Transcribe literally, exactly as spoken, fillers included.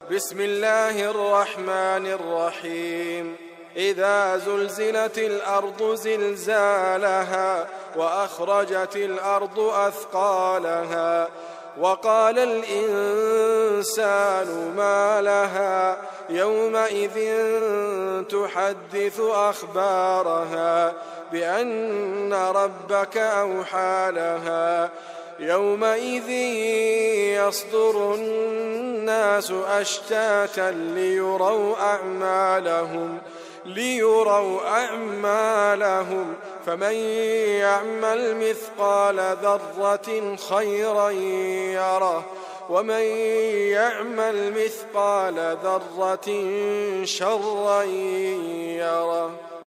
بسم الله الرحمن الرحيم. إذا زلزلت الأرض زلزالها وأخرجت الأرض أثقالها وقال الإنسان ما لها يومئذ تحدث أخبارها بأن ربك أوحى لها يومئذ يصدر الناس أشتاتا ليروا أعمالهم ليروا أعمالهم فمن يعمل مثقال ذرة خيرا يره ومن يعمل مثقال ذرة شرا يره.